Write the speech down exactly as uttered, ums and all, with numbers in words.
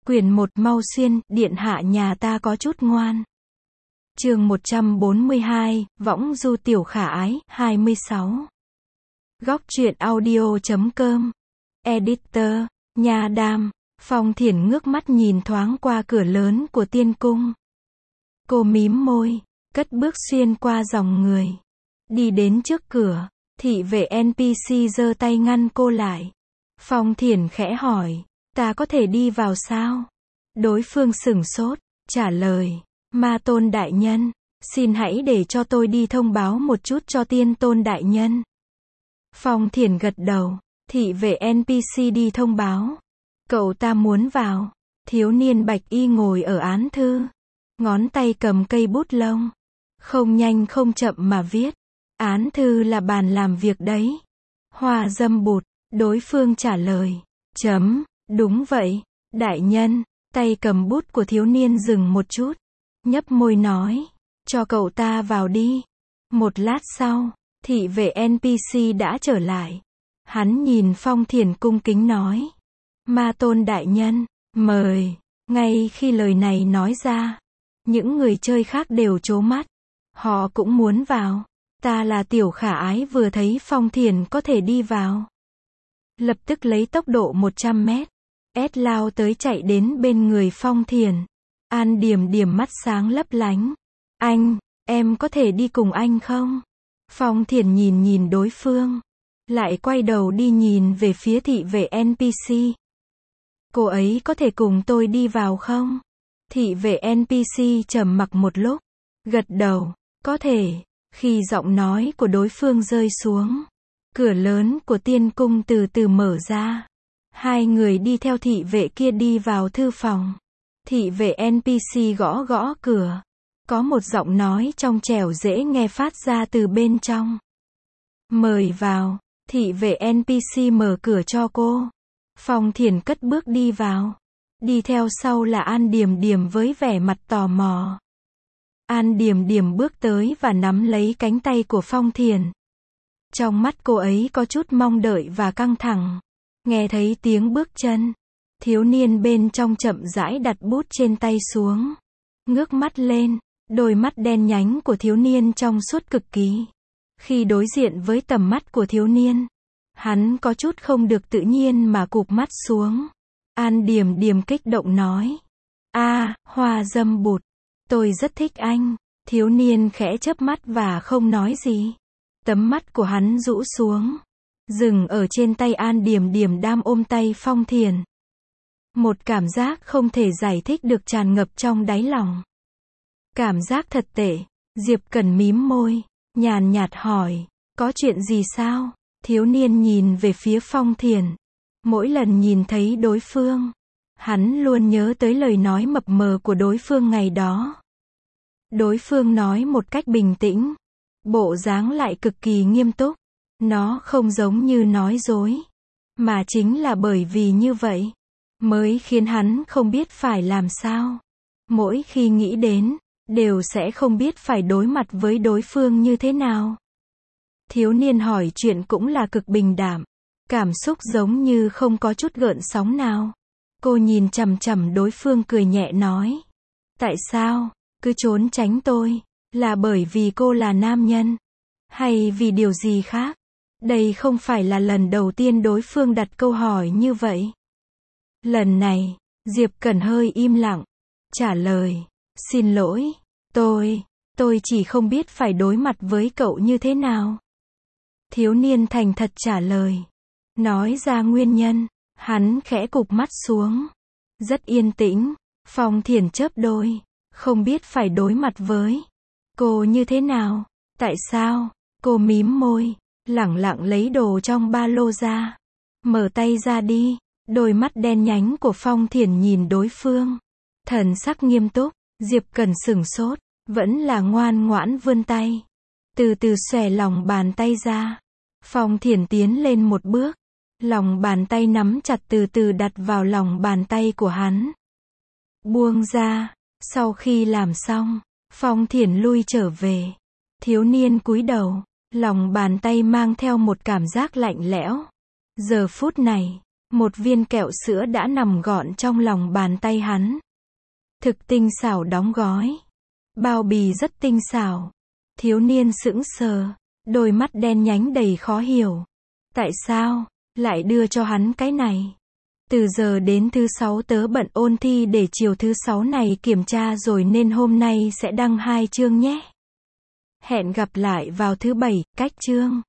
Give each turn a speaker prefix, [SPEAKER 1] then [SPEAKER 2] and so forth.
[SPEAKER 1] Quyển một Mau Xuyên, điện hạ nhà ta có chút ngoan. Chương một trăm bốn mươi hai, Võng du tiểu khả ái, hai mươi sáu. Góc truyện audio chấm com. Editor, Nha Đam. Phong Thiển ngước mắt nhìn thoáng qua cửa lớn của tiên cung. Cô mím môi, cất bước xuyên qua dòng người. Đi đến trước cửa, thị vệ en pê xê giơ tay ngăn cô lại. Phong Thiển khẽ hỏi, ta có thể đi vào sao? Đối phương sửng sốt, trả lời, Ma Tôn đại nhân, xin hãy để cho tôi đi thông báo một chút cho Tiên Tôn đại nhân. Phong Thiển gật đầu, thị vệ en pê xê đi thông báo. Cậu ta muốn vào. Thiếu niên bạch y ngồi ở án thư. Ngón tay cầm cây bút lông. Không nhanh không chậm mà viết. Án thư là bàn làm việc đấy. Hoa dâm bụt. Đối phương trả lời. Chấm, đúng vậy. Đại nhân, tay cầm bút của thiếu niên dừng một chút. Nhấp môi nói. Cho cậu ta vào đi. Một lát sau, thị vệ en pê xê đã trở lại. Hắn nhìn Phong Thiển cung kính nói. Ma Tôn đại nhân, mời. Ngay khi lời này nói ra, những người chơi khác đều trố mắt. Họ cũng muốn vào. Ta là tiểu khả ái vừa thấy Phong Thiển có thể đi vào. Lập tức lấy tốc độ một trăm mét. Ét lao tới chạy đến bên người Phong Thiển. An Điểm Điểm mắt sáng lấp lánh. Anh, em có thể đi cùng anh không? Phong Thiển nhìn nhìn đối phương. Lại quay đầu đi nhìn về phía thị vệ en pê xê. Cô ấy có thể cùng tôi đi vào không? Thị vệ en pê xê trầm mặc một lúc. Gật đầu, có thể. Khi giọng nói của đối phương rơi xuống, cửa lớn của tiên cung từ từ mở ra. Hai người đi theo thị vệ kia đi vào thư phòng. Thị vệ en pê xê gõ gõ cửa. Có một giọng nói trong trẻo dễ nghe phát ra từ bên trong. Mời vào. Thị vệ en pê xê mở cửa cho cô. Phong Thiển cất bước đi vào. Đi theo sau là An Điểm Điểm với vẻ mặt tò mò. An Điểm Điểm bước tới và nắm lấy cánh tay của Phong Thiển. Trong mắt cô ấy có chút mong đợi và căng thẳng. Nghe thấy tiếng bước chân. Thiếu niên bên trong chậm rãi đặt bút trên tay xuống. Ngước mắt lên. Đôi mắt đen nhánh của thiếu niên trong suốt cực kỳ. Khi đối diện với tầm mắt của thiếu niên, hắn có chút không được tự nhiên mà cụp mắt xuống. An Điểm Điểm kích động nói. A, Hoa dâm bụt. Tôi rất thích anh. Thiếu niên khẽ chớp mắt và không nói gì. Tấm mắt của hắn rũ xuống. Dừng ở trên tay An Điểm Điểm đang ôm tay Phong Thiển. Một cảm giác không thể giải thích được tràn ngập trong đáy lòng. Cảm giác thật tệ. Diệp Cẩn mím môi. Nhàn nhạt hỏi. Có chuyện gì sao? Thiếu niên nhìn về phía Phong Thiển. Mỗi lần nhìn thấy đối phương, hắn luôn nhớ tới lời nói mập mờ của đối phương ngày đó. Đối phương nói một cách bình tĩnh. Bộ dáng lại cực kỳ nghiêm túc. Nó không giống như nói dối. Mà chính là bởi vì như vậy, mới khiến hắn không biết phải làm sao. Mỗi khi nghĩ đến, đều sẽ không biết phải đối mặt với đối phương như thế nào. Thiếu niên hỏi chuyện cũng là cực bình đạm. Cảm xúc giống như không có chút gợn sóng nào. Cô nhìn chằm chằm đối phương cười nhẹ nói. Tại sao, cứ trốn tránh tôi? Là bởi vì cô là nam nhân? Hay vì điều gì khác? Đây không phải là lần đầu tiên đối phương đặt câu hỏi như vậy. Lần này, Diệp Cẩn hơi im lặng. Trả lời. Xin lỗi. Tôi, tôi chỉ không biết phải đối mặt với cậu như thế nào. Thiếu niên thành thật trả lời. Nói ra nguyên nhân, hắn khẽ cụp mắt xuống. Rất yên tĩnh. Phong Thiển chớp đôi. Không biết phải đối mặt với cô như thế nào. Tại sao? Cô mím môi. Lẳng lặng lấy đồ trong ba lô ra. Mở tay ra đi. Đôi mắt đen nhánh của Phong Thiển nhìn đối phương. Thần sắc nghiêm túc. Diệp Cẩn sửng sốt. Vẫn là ngoan ngoãn vươn tay. Từ từ xòe lòng bàn tay ra. Phong Thiển tiến lên một bước. Lòng bàn tay nắm chặt từ từ đặt vào lòng bàn tay của hắn. Buông ra. Sau khi làm xong, Phong Thiển lui trở về. Thiếu niên cúi đầu. Lòng bàn tay mang theo một cảm giác lạnh lẽo. Giờ phút này, Một viên kẹo sữa đã nằm gọn trong lòng bàn tay hắn. Thực tinh xảo đóng gói. Bao bì rất tinh xảo. Thiếu niên sững sờ. Đôi mắt đen nhánh đầy khó hiểu. Tại sao lại đưa cho hắn cái này? Từ giờ đến thứ sáu tớ bận ôn thi để chiều thứ sáu này kiểm tra rồi nên hôm nay sẽ đăng hai chương nhé. Hẹn gặp lại vào thứ bảy, cách chương.